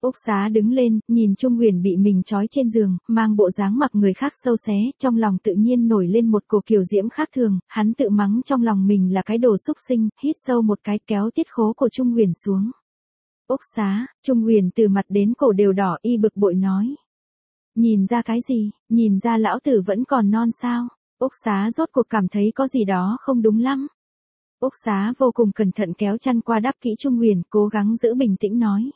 Úc Xá đứng lên, nhìn Trung Huyền bị mình trói trên giường, mang bộ dáng mặc người khác sâu xé, trong lòng tự nhiên nổi lên một cổ kiều diễm khác thường, hắn tự mắng trong lòng mình là cái đồ xúc sinh, hít sâu một cái kéo tiết khố của Trung Huyền xuống. Úc Xá, Trung Huyền từ mặt đến cổ đều đỏ y bực bội nói. Nhìn ra cái gì, nhìn ra lão tử vẫn còn non sao? Úc Xá rốt cuộc cảm thấy có gì đó không đúng lắm. Úc Xá vô cùng cẩn thận kéo chăn qua đắp kỹ Trung Huyền, cố gắng giữ bình tĩnh nói.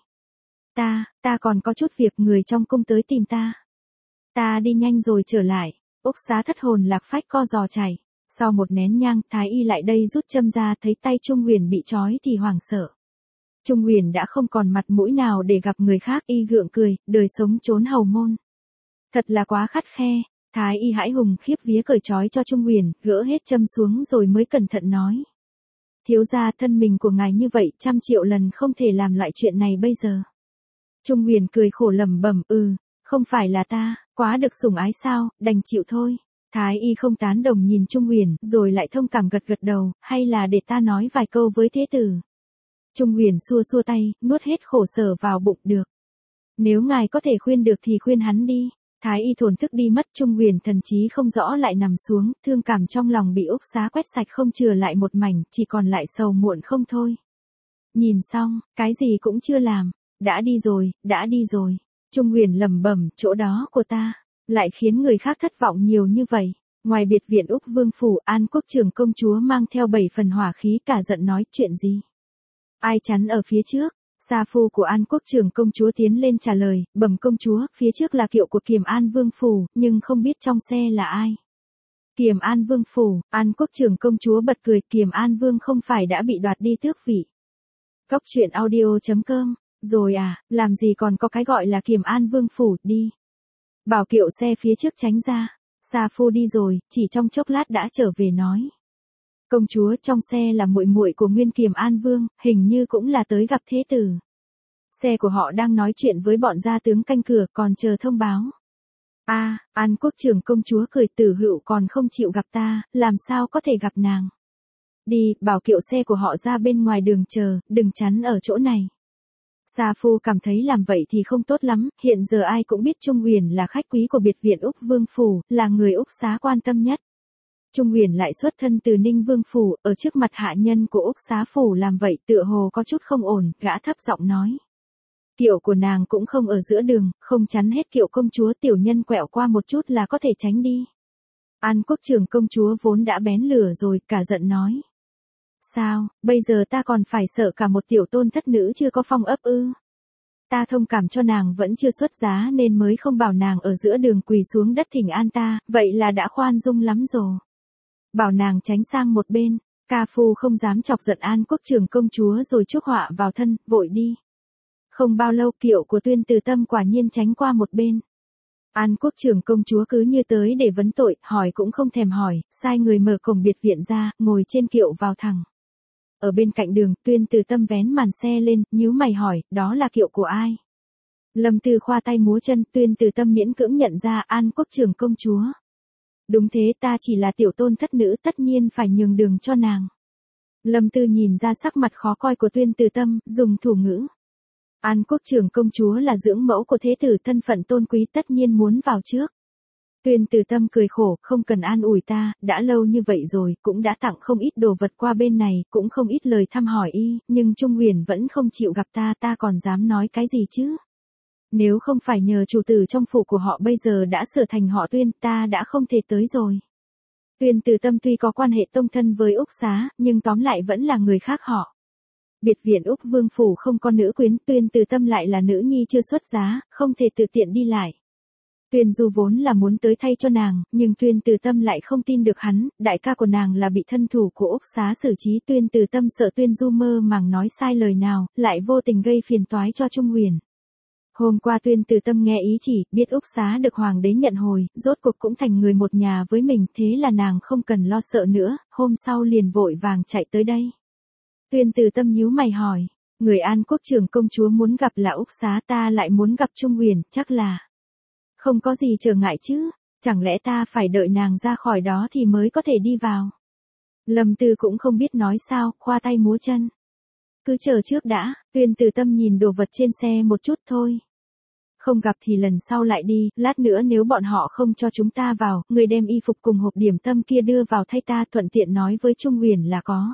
Ta còn có chút việc, người trong cung tới tìm ta. Ta đi nhanh rồi trở lại. Úc Xá thất hồn lạc phách co giò chạy. Sau một nén nhang, Thái y lại đây rút châm ra, thấy tay Trung Huyền bị trói thì hoảng sợ. Trung Huyền đã không còn mặt mũi nào để gặp người khác, y gượng cười, đời sống trốn hầu môn. Thật là quá khắt khe. Thái y hãi hùng khiếp vía cởi trói cho Trung Huyền, gỡ hết châm xuống rồi mới cẩn thận nói. Thiếu gia, thân mình của ngài như vậy, 100 triệu lần không thể làm lại chuyện này bây giờ. Trung Huyền cười khổ lẩm bẩm, không phải là ta, quá được sủng ái sao, đành chịu thôi. Thái y không tán đồng nhìn Trung Huyền, rồi lại thông cảm gật gật đầu, hay là để ta nói vài câu với thế tử. Trung Huyền xua xua tay, nuốt hết khổ sở vào bụng, được. Nếu ngài có thể khuyên được thì khuyên hắn đi. Thái y thổn thức đi mất, Trung Huyền thần trí không rõ lại nằm xuống, thương cảm trong lòng bị Úc Xá quét sạch không chừa lại một mảnh, chỉ còn lại sầu muộn không thôi. Nhìn xong, cái gì cũng chưa làm, đã đi rồi. Trung Huyền lẩm bẩm, chỗ đó của ta, lại khiến người khác thất vọng nhiều như vậy. Ngoài biệt viện Úc Vương phủ, An Quốc trưởng công chúa mang theo 7 phần hỏa khí, cả giận nói, chuyện gì? Ai chắn ở phía trước? Sa phu của An Quốc trưởng công chúa tiến lên trả lời, bẩm công chúa, phía trước là kiệu của Kiềm An Vương phủ, nhưng không biết trong xe là ai. Kiềm An Vương phủ, An Quốc trưởng công chúa bật cười, Kiềm An Vương không phải đã bị đoạt đi tước vị. Góc truyện audio.com, rồi à, làm gì còn có cái gọi là Kiềm An Vương phủ, đi. Bảo kiệu xe phía trước tránh ra, Sa phu đi rồi, chỉ trong chốc lát đã trở về nói. Công chúa, trong xe là muội muội của Nguyên Kiềm An Vương, hình như cũng là tới gặp thế tử. Xe của họ đang nói chuyện với bọn gia tướng canh cửa, còn chờ thông báo. An Quốc trưởng công chúa cười, Tử Hựu còn không chịu gặp ta, làm sao có thể gặp nàng. Đi, bảo kiệu xe của họ ra bên ngoài đường chờ, đừng chắn ở chỗ này. Sa phu cảm thấy làm vậy thì không tốt lắm, hiện giờ ai cũng biết Trung Huyền là khách quý của biệt viện Úc Vương phủ, là người Úc Xá quan tâm nhất. Trung Huyền lại xuất thân từ Ninh Vương phủ, ở trước mặt hạ nhân của Úc Xá phủ làm vậy tựa hồ có chút không ổn, gã thấp giọng nói. Kiệu của nàng cũng không ở giữa đường, không chắn hết kiệu công chúa, tiểu nhân quẹo qua một chút là có thể tránh đi. An Quốc trưởng công chúa vốn đã bén lửa rồi, cả giận nói. Sao, bây giờ ta còn phải sợ cả một tiểu tôn thất nữ chưa có phong ấp ư? Ta thông cảm cho nàng vẫn chưa xuất giá nên mới không bảo nàng ở giữa đường quỳ xuống đất thỉnh an ta, vậy là đã khoan dung lắm rồi. Bảo nàng tránh sang một bên, ca phu không dám chọc giận An Quốc trưởng công chúa rồi chuốc họa vào thân, vội đi. Không bao lâu kiệu của Tuyên Từ Tâm quả nhiên tránh qua một bên. An Quốc trưởng công chúa cứ như tới để vấn tội, hỏi cũng không thèm hỏi, sai người mở cổng biệt viện ra, ngồi trên kiệu vào thẳng. Ở bên cạnh đường, Tuyên Từ Tâm vén màn xe lên, nhíu mày hỏi, đó là kiệu của ai? Lâm Tư khoa tay múa chân, Tuyên Từ Tâm miễn cưỡng nhận ra, An Quốc trưởng công chúa. Đúng thế, ta chỉ là tiểu tôn thất nữ, tất nhiên phải nhường đường cho nàng. Lâm Tư nhìn ra sắc mặt khó coi của Tuyên Từ Tâm, dùng thủ ngữ. An Quốc trưởng công chúa là dưỡng mẫu của thế tử, thân phận tôn quý, tất nhiên muốn vào trước. Tuyên Từ Tâm cười khổ, không cần an ủi ta, đã lâu như vậy rồi, cũng đã tặng không ít đồ vật qua bên này, cũng không ít lời thăm hỏi y, nhưng Trung Huyền vẫn không chịu gặp ta còn dám nói cái gì chứ? Nếu không phải nhờ chủ tử trong phủ của họ bây giờ đã sửa thành họ Tuyên, ta đã không thể tới rồi. Tuyên Từ Tâm tuy có quan hệ tông thân với Úc Xá, nhưng tóm lại vẫn là người khác họ. Biệt viện Úc Vương phủ không có nữ quyến, Tuyên Từ Tâm lại là nữ nhi chưa xuất giá, không thể tự tiện đi lại. Tuyên Du vốn là muốn tới thay cho nàng, nhưng Tuyên Từ Tâm lại không tin được hắn, đại ca của nàng là bị thân thủ của Úc Xá xử trí, Tuyên Từ Tâm sợ Tuyên Du mơ màng nói sai lời nào, lại vô tình gây phiền toái cho Trung Huyền. Hôm qua Tuyên Từ Tâm nghe ý chỉ, biết Úc Xá được hoàng đế nhận hồi, rốt cuộc cũng thành người một nhà với mình, thế là nàng không cần lo sợ nữa, hôm sau liền vội vàng chạy tới đây. Tuyên Từ Tâm nhíu mày hỏi, người An Quốc trưởng công chúa muốn gặp là Úc Xá, ta lại muốn gặp Trung Huyền, chắc là không có gì trở ngại chứ, chẳng lẽ ta phải đợi nàng ra khỏi đó thì mới có thể đi vào. Lâm Tư cũng không biết nói sao, khoa tay múa chân. cứ chờ trước đã, Tuyên Từ Tâm nhìn đồ vật trên xe một chút thôi. Không gặp thì lần sau lại đi, lát nữa nếu bọn họ không cho chúng ta vào, người đem y phục cùng hộp điểm tâm kia đưa vào thay ta, thuận tiện nói với Trung Huyền là có.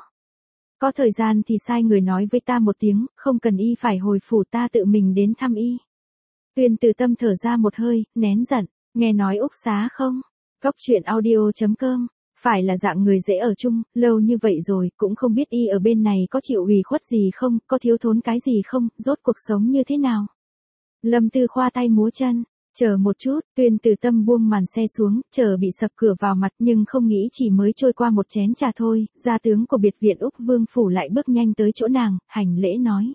Có thời gian thì sai người nói với ta một tiếng, không cần y phải hồi phủ, ta tự mình đến thăm y. Tuyên Từ Tâm thở ra một hơi, nén giận, nghe nói Úc Xá không? Góc truyện audio.com, phải là dạng người dễ ở chung, lâu như vậy rồi, cũng không biết y ở bên này có chịu ủy khuất gì không, có thiếu thốn cái gì không, rốt cuộc sống như thế nào. Lâm Tư khoa tay múa chân, chờ một chút, Tuyên Từ Tâm buông màn xe xuống, chờ bị sập cửa vào mặt nhưng không nghĩ chỉ mới trôi qua một chén trà thôi, gia tướng của biệt viện Úc Vương Phủ lại bước nhanh tới chỗ nàng, hành lễ nói.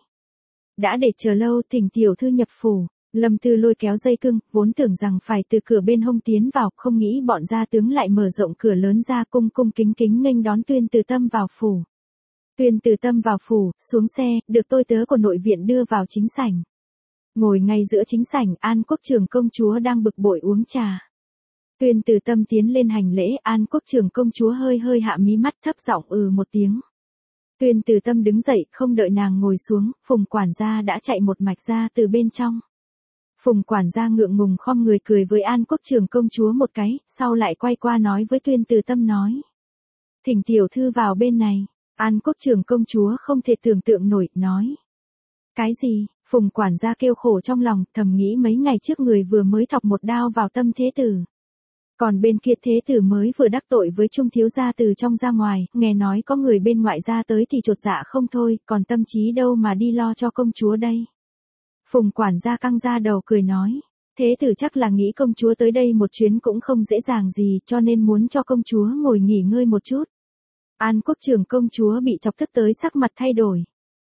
Đã để chờ lâu, thỉnh tiểu thư nhập phủ. Lâm Tư lôi kéo dây cưng, vốn tưởng rằng phải từ cửa bên hông tiến vào, không nghĩ bọn gia tướng lại mở rộng cửa lớn ra, cung cung kính kính nghênh đón Tuyên Từ Tâm vào phủ. Tuyên Từ Tâm vào phủ, xuống xe, được tôi tớ của nội viện đưa vào chính sảnh. Ngồi ngay giữa chính sảnh, An Quốc trưởng công chúa đang bực bội uống trà. Tuyên Từ Tâm tiến lên hành lễ, An Quốc trưởng công chúa hơi hơi hạ mí mắt, thấp giọng một tiếng. Tuyên Từ Tâm đứng dậy, không đợi nàng ngồi xuống, Phùng quản gia đã chạy một mạch ra từ bên trong. Phùng quản gia ngượng ngùng khom người cười với An Quốc trưởng công chúa một cái, sau lại quay qua nói với Tuyên Từ Tâm nói. Thỉnh tiểu thư vào bên này. An Quốc trưởng công chúa không thể tưởng tượng nổi, nói. Cái gì? Phùng quản gia kêu khổ trong lòng, thầm nghĩ mấy ngày trước người vừa mới thọc một đao vào tâm thế tử. Còn bên kia thế tử mới vừa đắc tội với Trung thiếu gia từ trong ra ngoài, nghe nói có người bên ngoại gia tới thì chột dạ không thôi, còn tâm trí đâu mà đi lo cho công chúa đây. Phùng quản gia căng ra đầu cười nói, thế tử chắc là nghĩ công chúa tới đây một chuyến cũng không dễ dàng gì, cho nên muốn cho công chúa ngồi nghỉ ngơi một chút. An Quốc trưởng công chúa bị chọc tức tới sắc mặt thay đổi.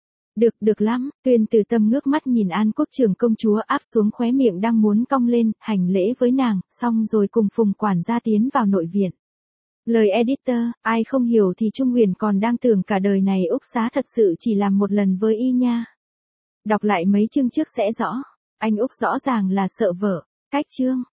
Được lắm, Tuyên Từ Tâm ngước mắt nhìn An Quốc trưởng công chúa áp xuống khóe miệng đang muốn cong lên, hành lễ với nàng, xong rồi cùng Phùng quản gia tiến vào nội viện. Lời editor, ai không hiểu thì Trung Huyền còn đang tưởng cả đời này Úc Xá thật sự chỉ làm một lần với y nha. Đọc lại mấy chương trước sẽ rõ, anh Úc rõ ràng là sợ vợ, cách chương.